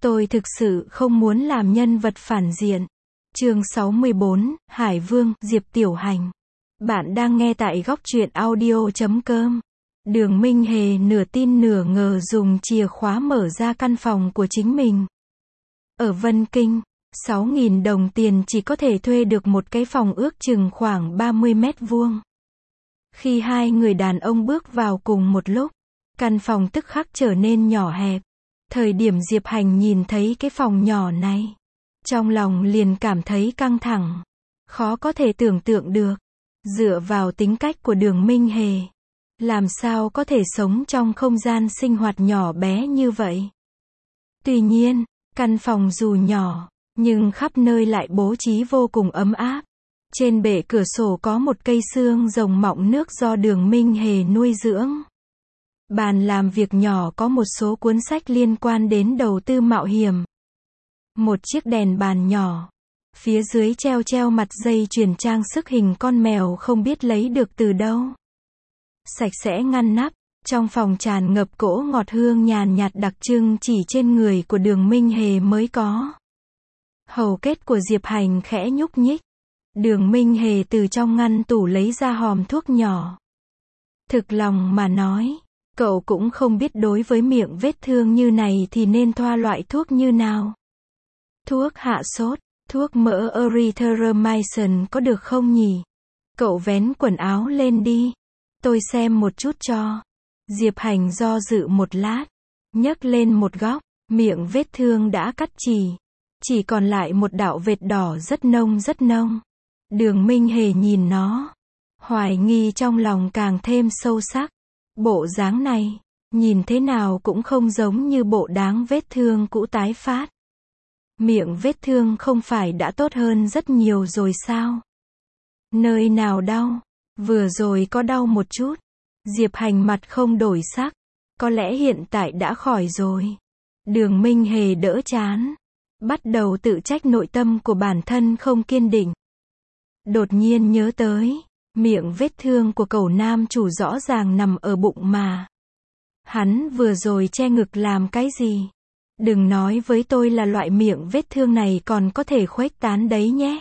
Tôi thực sự không muốn làm nhân vật phản diện. Chương 64, Hải Vương, Diệp Tiểu Hành. Bạn đang nghe tại góc truyện audio.com. Đường Minh Hề nửa tin nửa ngờ dùng chìa khóa mở ra căn phòng của chính mình. Ở Vân Kinh, 6.000 đồng tiền chỉ có thể thuê được một cái phòng ước chừng khoảng 30 mét vuông. Khi hai người đàn ông bước vào cùng một lúc, căn phòng tức khắc trở nên nhỏ hẹp. Thời điểm Diệp Hành nhìn thấy cái phòng nhỏ này, trong lòng liền cảm thấy căng thẳng. Khó có thể tưởng tượng được, dựa vào tính cách của Đường Minh Hề, làm sao có thể sống trong không gian sinh hoạt nhỏ bé như vậy. Tuy nhiên, căn phòng dù nhỏ, nhưng khắp nơi lại bố trí vô cùng ấm áp. Trên bệ cửa sổ có một cây xương rồng mọng nước do Đường Minh Hề nuôi dưỡng. Bàn làm việc nhỏ có một số cuốn sách liên quan đến đầu tư mạo hiểm. Một chiếc đèn bàn nhỏ. Phía dưới treo mặt dây chuyền trang sức hình con mèo không biết lấy được từ đâu. Sạch sẽ ngăn nắp, trong phòng tràn ngập cỗ ngọt hương nhàn nhạt đặc trưng chỉ trên người của Đường Minh Hề mới có. Hầu kết của Diệp Hành khẽ nhúc nhích. Đường Minh Hề từ trong ngăn tủ lấy ra hòm thuốc nhỏ. Thực lòng mà nói, cậu cũng không biết đối với miệng vết thương như này thì nên thoa loại thuốc như nào. Thuốc hạ sốt, thuốc mỡ erythromycin có được không nhỉ? Cậu vén quần áo lên đi. Tôi xem một chút cho. Diệp Hành do dự một lát, nhấc lên một góc, miệng vết thương đã cắt chỉ còn lại một đạo vệt đỏ rất nông. Đường Minh Hề nhìn nó, hoài nghi trong lòng càng thêm sâu sắc. Bộ dáng này, nhìn thế nào cũng không giống như bộ dáng vết thương cũ tái phát. Miệng vết thương không phải đã tốt hơn rất nhiều rồi sao? Nơi nào đau? Vừa rồi có đau một chút. Diệp Hành mặt không đổi sắc. Có lẽ hiện tại đã khỏi rồi. Đường Minh Hề đỡ chán, bắt đầu tự trách nội tâm của bản thân không kiên định. Đột nhiên nhớ tới, miệng vết thương của cậu nam chủ rõ ràng nằm ở bụng mà. Hắn vừa rồi che ngực làm cái gì? Đừng nói với tôi là loại miệng vết thương này còn có thể khuếch tán đấy nhé.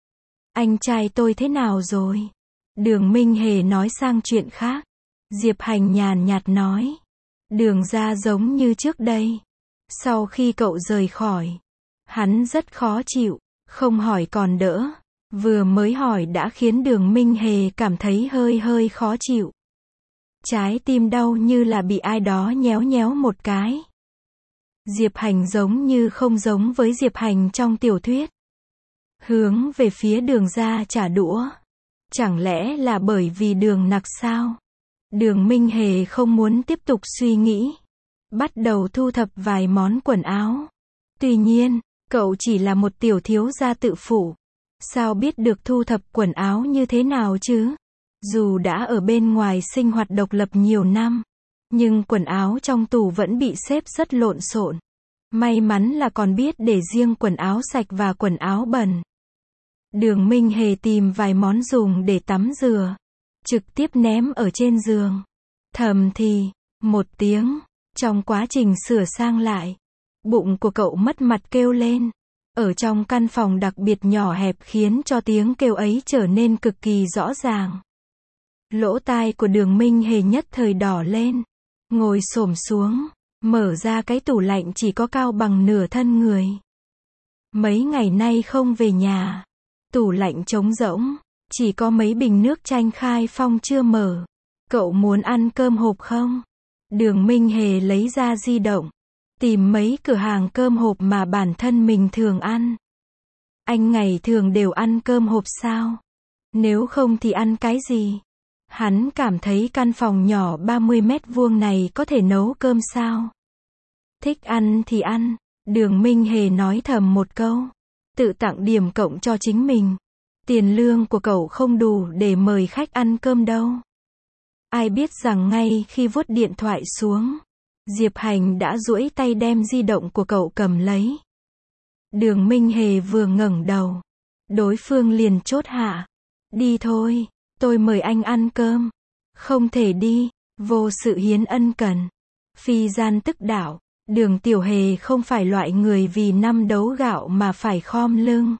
Anh trai tôi thế nào rồi? Đường Minh Hề nói sang chuyện khác. Diệp Hành nhàn nhạt nói. Đường ra giống như trước đây. Sau khi cậu rời khỏi, hắn rất khó chịu, không hỏi còn đỡ. Vừa mới hỏi đã khiến Đường Minh Hề cảm thấy hơi khó chịu. Trái tim đau như là bị ai đó nhéo một cái. Diệp Hành giống như không giống với Diệp Hành trong tiểu thuyết. Hướng về phía Đường ra trả đũa. Chẳng lẽ là bởi vì Đường nặc sao? Đường Minh Hề không muốn tiếp tục suy nghĩ. Bắt đầu thu thập vài món quần áo. Tuy nhiên, cậu chỉ là một tiểu thiếu gia tự phụ. Sao biết được thu thập quần áo như thế nào chứ? Dù đã ở bên ngoài sinh hoạt độc lập nhiều năm, nhưng quần áo trong tủ vẫn bị xếp rất lộn xộn. May mắn là còn biết để riêng quần áo sạch và quần áo bẩn. Đường Minh Hề tìm vài món dùng để tắm rửa, trực tiếp ném ở trên giường. Thầm thì, một tiếng, trong quá trình sửa sang lại, bụng của cậu mất mặt kêu lên. Ở trong căn phòng đặc biệt nhỏ hẹp khiến cho tiếng kêu ấy trở nên cực kỳ rõ ràng. Lỗ tai của Đường Minh Hề nhất thời đỏ lên. Ngồi xổm xuống, mở ra cái tủ lạnh chỉ có cao bằng nửa thân người. Mấy ngày nay không về nhà, tủ lạnh trống rỗng, chỉ có mấy bình nước chanh khai phong chưa mở. Cậu muốn ăn cơm hộp không? Đường Minh Hề lấy ra di động, tìm mấy cửa hàng cơm hộp mà bản thân mình thường ăn. Anh ngày thường đều ăn cơm hộp sao? Nếu không thì ăn cái gì? Hắn cảm thấy căn phòng nhỏ 30 mét vuông này có thể nấu cơm sao? Thích ăn thì ăn. Đường Minh Hề nói thầm một câu. Tự tặng điểm cộng cho chính mình. Tiền lương của cậu không đủ để mời khách ăn cơm đâu. Ai biết rằng ngay khi vuốt điện thoại xuống, Diệp Hành đã duỗi tay đem di động của cậu cầm lấy. Đường Minh Hề vừa ngẩng đầu, đối phương liền chốt hạ. Đi thôi, tôi mời anh ăn cơm. Không thể đi, vô sự hiến ân cần. Phi gian tức đạo. Đường Tiểu Hề không phải loại người vì năm đấu gạo mà phải khom lưng.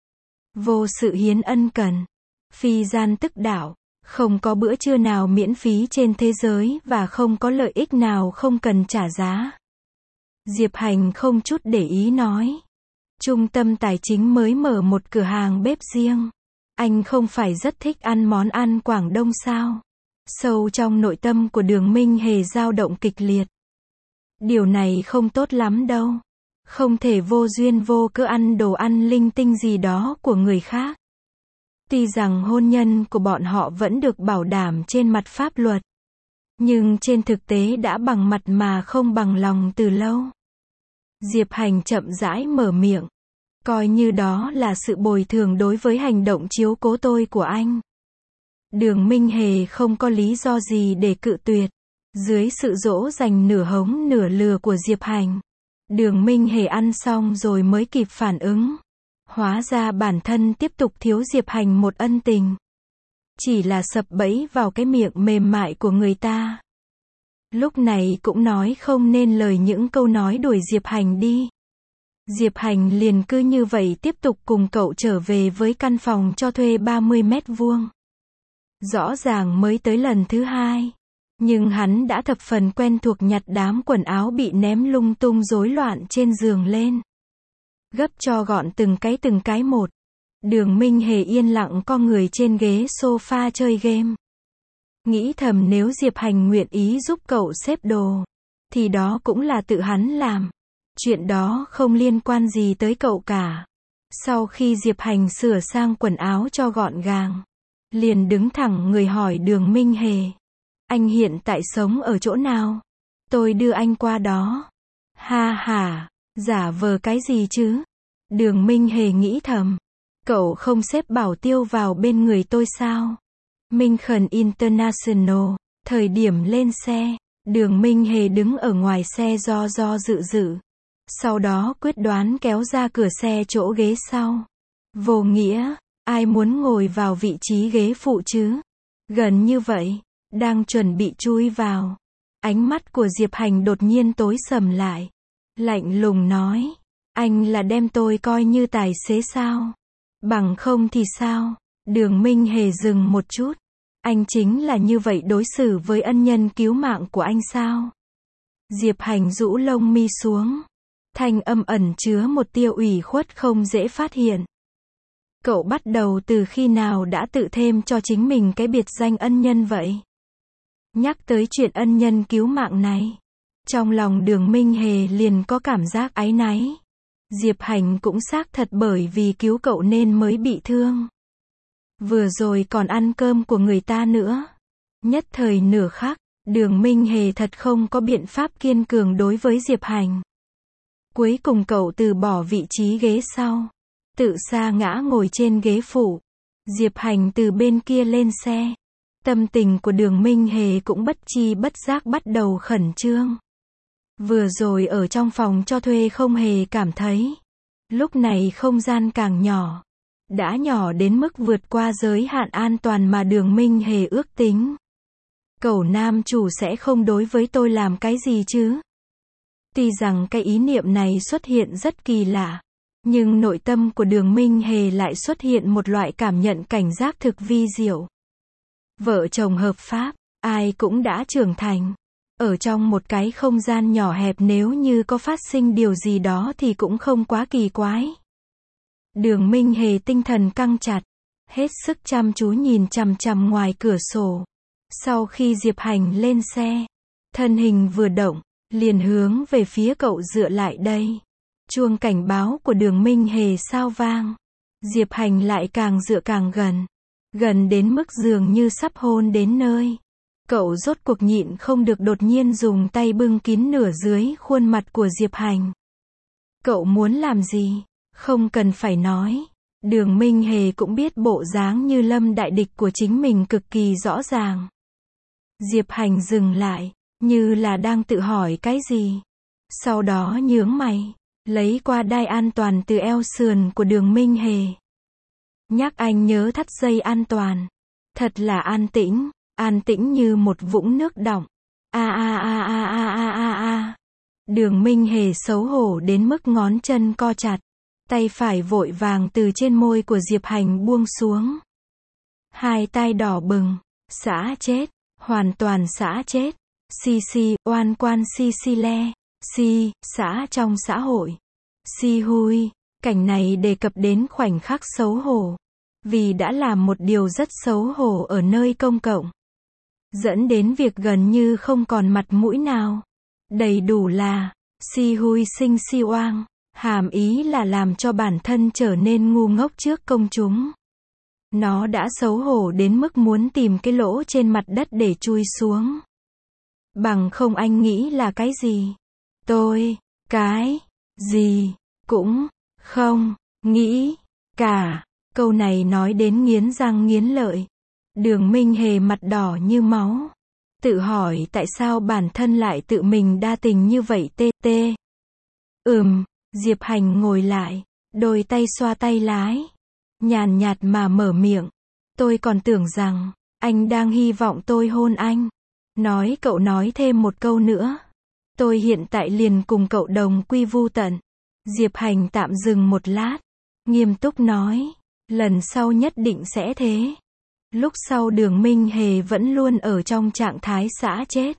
Vô sự hiến ân cần. Phi gian tức đạo. Không có bữa trưa nào miễn phí trên thế giới và không có lợi ích nào không cần trả giá. Diệp Hành không chút để ý nói. Trung tâm tài chính mới mở một cửa hàng bếp riêng. Anh không phải rất thích ăn món ăn Quảng Đông sao? Sâu trong nội tâm của Đường Minh Hề dao động kịch liệt. Điều này không tốt lắm đâu. Không thể vô duyên vô cớ ăn đồ ăn linh tinh gì đó của người khác. Tuy rằng hôn nhân của bọn họ vẫn được bảo đảm trên mặt pháp luật. Nhưng trên thực tế đã bằng mặt mà không bằng lòng từ lâu. Diệp Hành chậm rãi mở miệng. Coi như đó là sự bồi thường đối với hành động chiếu cố tôi của anh. Đường Minh Hề không có lý do gì để cự tuyệt. Dưới sự dỗ dành nửa hống nửa lừa của Diệp Hành, Đường Minh Hề ăn xong rồi mới kịp phản ứng. Hóa ra bản thân tiếp tục thiếu Diệp Hành một ân tình. Chỉ là sập bẫy vào cái miệng mềm mại của người ta. Lúc này cũng nói không nên lời những câu nói đuổi Diệp Hành đi. Diệp Hành liền cứ như vậy tiếp tục cùng cậu trở về với căn phòng cho thuê 30 mét vuông. Rõ ràng mới tới lần thứ hai. Nhưng hắn đã thập phần quen thuộc nhặt đám quần áo bị ném lung tung rối loạn trên giường lên. Gấp cho gọn từng cái một. Đường Minh Hề yên lặng co người trên ghế sofa chơi game. Nghĩ thầm nếu Diệp Hành nguyện ý giúp cậu xếp đồ, thì đó cũng là tự hắn làm. Chuyện đó không liên quan gì tới cậu cả. Sau khi Diệp Hành sửa sang quần áo cho gọn gàng, liền đứng thẳng người hỏi Đường Minh Hề. Anh hiện tại sống ở chỗ nào? Tôi đưa anh qua đó. Ha ha, giả vờ cái gì chứ? Đường Minh Hề nghĩ thầm. Cậu không xếp Bảo Tiêu vào bên người tôi sao? Minh Khẩn International, thời điểm lên xe, Đường Minh Hề đứng ở ngoài xe do dự dự. Sau đó quyết đoán kéo ra cửa xe chỗ ghế sau. Vô nghĩa, ai muốn ngồi vào vị trí ghế phụ chứ? Gần như vậy, đang chuẩn bị chui vào. Ánh mắt của Diệp Hành đột nhiên tối sầm lại. Lạnh lùng nói, anh là đem tôi coi như tài xế sao? Bằng không thì sao? Đường Minh Hề dừng một chút. Anh chính là như vậy đối xử với ân nhân cứu mạng của anh sao? Diệp Hành rũ lông mi xuống. Thanh âm ẩn chứa một tia ủy khuất không dễ phát hiện. Cậu bắt đầu từ khi nào đã tự thêm cho chính mình cái biệt danh ân nhân vậy? Nhắc tới chuyện ân nhân cứu mạng này, trong lòng Đường Minh Hề liền có cảm giác áy náy. Diệp Hành cũng xác thật bởi vì cứu cậu nên mới bị thương. Vừa rồi còn ăn cơm của người ta nữa. Nhất thời nửa khắc, Đường Minh Hề thật không có biện pháp kiên cường đối với Diệp Hành. Cuối cùng cậu từ bỏ vị trí ghế sau, tự sa ngã ngồi trên ghế phụ. Diệp Hành từ bên kia lên xe. Tâm tình của Đường Minh Hề cũng bất chi bất giác bắt đầu khẩn trương. Vừa rồi ở trong phòng cho thuê không hề cảm thấy. Lúc này không gian càng nhỏ. Đã nhỏ đến mức vượt qua giới hạn an toàn mà Đường Minh Hề ước tính. Cậu nam chủ sẽ không đối với tôi làm cái gì chứ? Tuy rằng cái ý niệm này xuất hiện rất kỳ lạ, nhưng nội tâm của Đường Minh Hề lại xuất hiện một loại cảm nhận cảnh giác thực vi diệu. Vợ chồng hợp pháp, ai cũng đã trưởng thành. Ở trong một cái không gian nhỏ hẹp nếu như có phát sinh điều gì đó thì cũng không quá kỳ quái. Đường Minh Hề tinh thần căng chặt, hết sức chăm chú nhìn chằm chằm ngoài cửa sổ. Sau khi Diệp Hành lên xe, thân hình vừa động, liền hướng về phía cậu dựa lại đây. Chuông cảnh báo của Đường Minh Hề sao vang. Diệp Hành lại càng dựa càng gần. Gần đến mức dường như sắp hôn đến nơi. Cậu rốt cuộc nhịn không được đột nhiên dùng tay bưng kín nửa dưới khuôn mặt của Diệp Hành. Cậu muốn làm gì? Không cần phải nói. Đường Minh Hề cũng biết bộ dáng như lâm đại địch của chính mình cực kỳ rõ ràng. Diệp Hành dừng lại, như là đang tự hỏi cái gì. Sau đó nhướng mày, lấy qua đai an toàn từ eo sườn của Đường Minh Hề. Nhắc anh nhớ thắt dây an toàn. Thật là an tĩnh như một vũng nước đọng. A a a a a a a a. Đường Minh Hề xấu hổ đến mức ngón chân co chặt. Tay phải vội vàng từ trên môi của Diệp Hành buông xuống. Hai tay đỏ bừng. Xã chết. Hoàn toàn xã chết. Si, oan quan si le. Si, xã trong xã hội. Si hui. Cảnh này đề cập đến khoảnh khắc xấu hổ. Vì đã làm một điều rất xấu hổ ở nơi công cộng. Dẫn đến việc gần như không còn mặt mũi nào. Đầy đủ là, si hui sinh si oang. Hàm ý là làm cho bản thân trở nên ngu ngốc trước công chúng. Nó đã xấu hổ đến mức muốn tìm cái lỗ trên mặt đất để chui xuống. Bằng không anh nghĩ là cái gì? Tôi, cái gì, cũng không nghĩ cả. Câu này nói đến nghiến răng nghiến lợi. Đường Minh Hề mặt đỏ như máu. Tự hỏi tại sao bản thân lại tự mình đa tình như vậy tê. Diệp Hành ngồi lại, đôi tay xoa tay lái. Nhàn nhạt mà mở miệng. Tôi còn tưởng rằng, anh đang hy vọng tôi hôn anh. Nói cậu nói thêm một câu nữa. Tôi hiện tại liền cùng cậu đồng quy vu tận. Diệp Hành tạm dừng một lát. Nghiêm túc nói. Lần sau nhất định sẽ thế. Lúc sau Đường Minh Hề vẫn luôn ở trong trạng thái xã chết.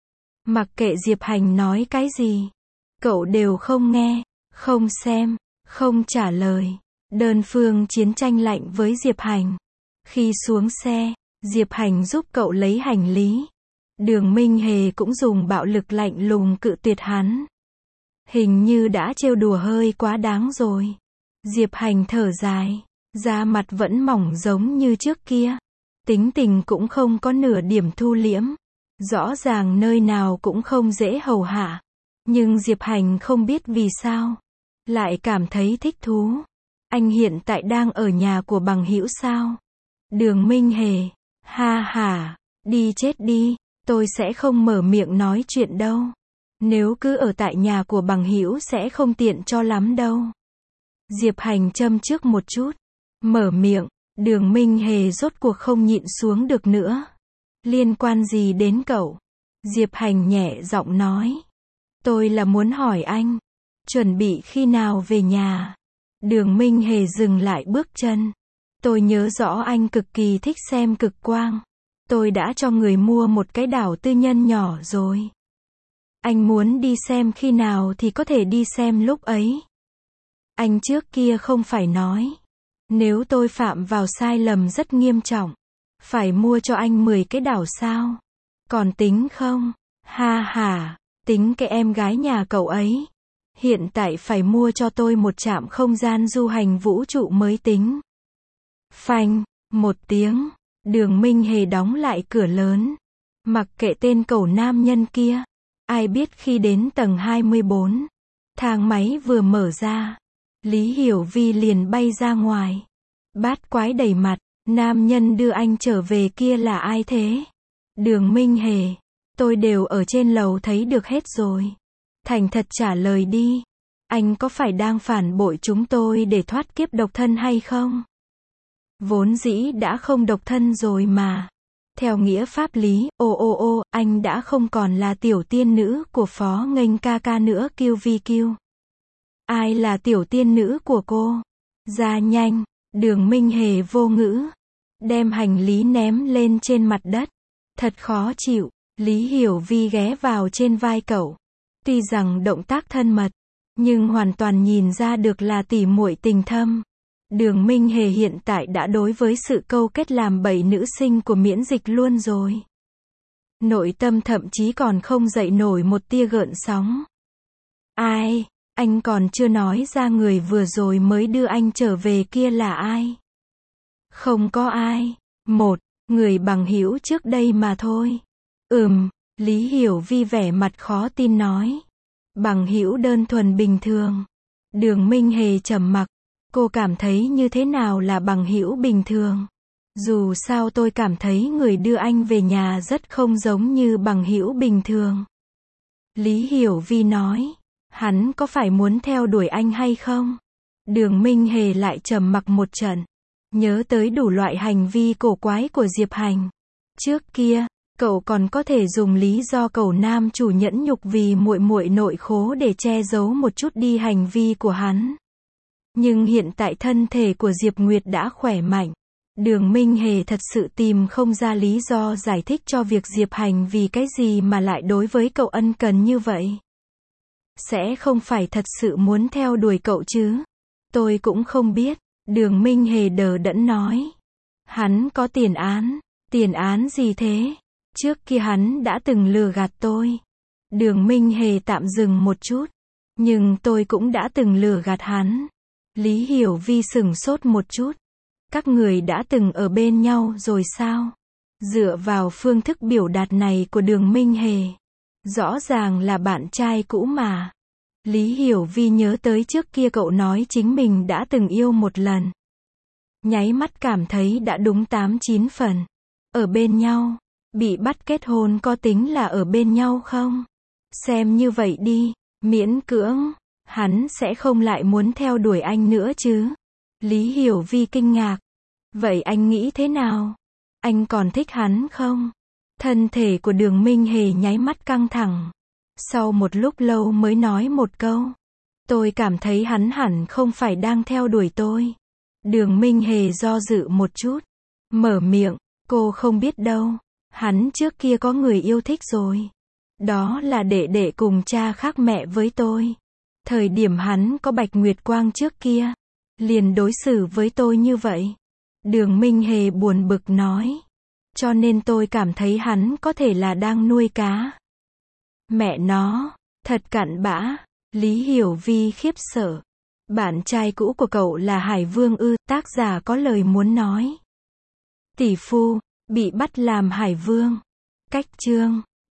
Mặc kệ Diệp Hành nói cái gì, cậu đều không nghe, không xem, không trả lời. Đơn phương chiến tranh lạnh với Diệp Hành. Khi xuống xe, Diệp Hành giúp cậu lấy hành lý. Đường Minh Hề cũng dùng bạo lực lạnh lùng cự tuyệt hắn. Hình như đã trêu đùa hơi quá đáng rồi. Diệp Hành thở dài, da mặt vẫn mỏng giống như trước kia. Tính tình cũng không có nửa điểm thu liễm. Rõ ràng nơi nào cũng không dễ hầu hạ. Nhưng Diệp Hành không biết vì sao. Lại cảm thấy thích thú. Anh hiện tại đang ở nhà của bằng hữu sao? Đường Minh Hề. Ha ha. Đi chết đi. Tôi sẽ không mở miệng nói chuyện đâu. Nếu cứ ở tại nhà của bằng hữu sẽ không tiện cho lắm đâu. Diệp Hành châm trước một chút. Mở miệng. Đường Minh Hề rốt cuộc không nhịn xuống được nữa. Liên quan gì đến cậu? Diệp Hành nhẹ giọng nói. Tôi là muốn hỏi anh. Chuẩn bị khi nào về nhà? Đường Minh Hề dừng lại bước chân. Tôi nhớ rõ anh cực kỳ thích xem cực quang. Tôi đã cho người mua một cái đảo tư nhân nhỏ rồi. Anh muốn đi xem khi nào thì có thể đi xem lúc ấy. Anh trước kia không phải nói. Nếu tôi phạm vào sai lầm rất nghiêm trọng, phải mua cho anh 10 cái đảo sao? Còn tính không? Ha ha, tính cái em gái nhà cậu ấy. Hiện tại phải mua cho tôi một trạm không gian du hành vũ trụ mới tính. Phanh, một tiếng, Đường Minh Hề đóng lại cửa lớn. Mặc kệ tên cẩu nam nhân kia. Ai biết khi đến tầng 24, thang máy vừa mở ra, Lý Hiểu Vi liền bay ra ngoài. Bát quái đầy mặt, nam nhân đưa anh trở về kia là ai thế? Đường Minh Hề, tôi đều ở trên lầu thấy được hết rồi. Thành thật trả lời đi. Anh có phải đang phản bội chúng tôi để thoát kiếp độc thân hay không? Vốn dĩ đã không độc thân rồi mà. Theo nghĩa pháp lý, anh đã không còn là tiểu tiên nữ của Phó Nghênh ca ca nữa QVQ. Ai là tiểu tiên nữ của cô? Ra nhanh. Đường Minh Hề vô ngữ. Đem hành lý ném lên trên mặt đất. Thật khó chịu. Lý Hiểu Vi ghé vào trên vai cậu. Tuy rằng động tác thân mật, nhưng hoàn toàn nhìn ra được là tỉ muội tình thâm. Đường Minh Hề hiện tại đã đối với sự câu kết làm bậy nữ sinh của miễn dịch luôn rồi. Nội tâm thậm chí còn không dậy nổi một tia gợn sóng. Ai? Anh còn chưa nói ra người vừa rồi mới đưa anh trở về kia là ai? Không có ai. Một người bằng hữu trước đây mà thôi. Lý Hiểu Vi vẻ mặt khó tin nói. Bằng hữu đơn thuần bình thường. Đường Minh Hề trầm mặc. Cô cảm thấy như thế nào là bằng hữu bình thường? Dù sao tôi cảm thấy người đưa anh về nhà rất không giống như bằng hữu bình thường. Lý Hiểu Vi nói. Hắn có phải muốn theo đuổi anh hay không? Đường Minh Hề lại trầm mặc một trận. Nhớ tới đủ loại hành vi cổ quái của Diệp Hành. Trước kia, Cậu còn có thể dùng lý do cậu nam chủ nhẫn nhục vì muội muội nội khố để che giấu một chút đi hành vi của hắn. Nhưng hiện tại thân thể của Diệp Nguyệt đã khỏe mạnh. Đường Minh Hề thật sự tìm không ra lý do giải thích cho việc Diệp Hành vì cái gì mà lại đối với cậu ân cần như vậy. Sẽ không phải thật sự muốn theo đuổi cậu chứ? Tôi cũng không biết. Đường Minh Hề đờ đẫn nói. Hắn có tiền án. Tiền án gì thế? Trước kia hắn đã từng lừa gạt tôi. Đường Minh Hề tạm dừng một chút. Nhưng tôi cũng đã từng lừa gạt hắn. Lý Hiểu Vi sửng sốt một chút. Các người đã từng ở bên nhau rồi sao? Dựa vào phương thức biểu đạt này của Đường Minh Hề, rõ ràng là bạn trai cũ mà. Lý Hiểu Vi nhớ tới trước kia cậu nói chính mình đã từng yêu một lần. Nháy mắt cảm thấy đã đúng 8-9 phần. Ở bên nhau, bị bắt kết hôn có tính là ở bên nhau không? Xem như vậy đi, miễn cưỡng, hắn sẽ không lại muốn theo đuổi anh nữa chứ? Lý Hiểu Vi kinh ngạc. Vậy anh nghĩ thế nào? Anh còn thích hắn không? Thân thể của Đường Minh Hề nháy mắt căng thẳng. Sau một lúc lâu mới nói một câu. Tôi cảm thấy hắn hẳn không phải đang theo đuổi tôi. Đường Minh Hề do dự một chút. Mở miệng, cô không biết đâu. Hắn trước kia có người yêu thích rồi. Đó là đệ đệ cùng cha khác mẹ với tôi. Thời điểm hắn có Bạch Nguyệt Quang trước kia, liền đối xử với tôi như vậy. Đường Minh Hề buồn bực nói. Cho nên tôi cảm thấy hắn có thể là đang nuôi cá. Mẹ nó, thật cặn bã. Lý Hiểu Vi khiếp sợ. Bạn trai cũ của cậu là Hải Vương ư? Tác giả có lời muốn nói. Tỷ phu, bị bắt làm Hải Vương. Cách chương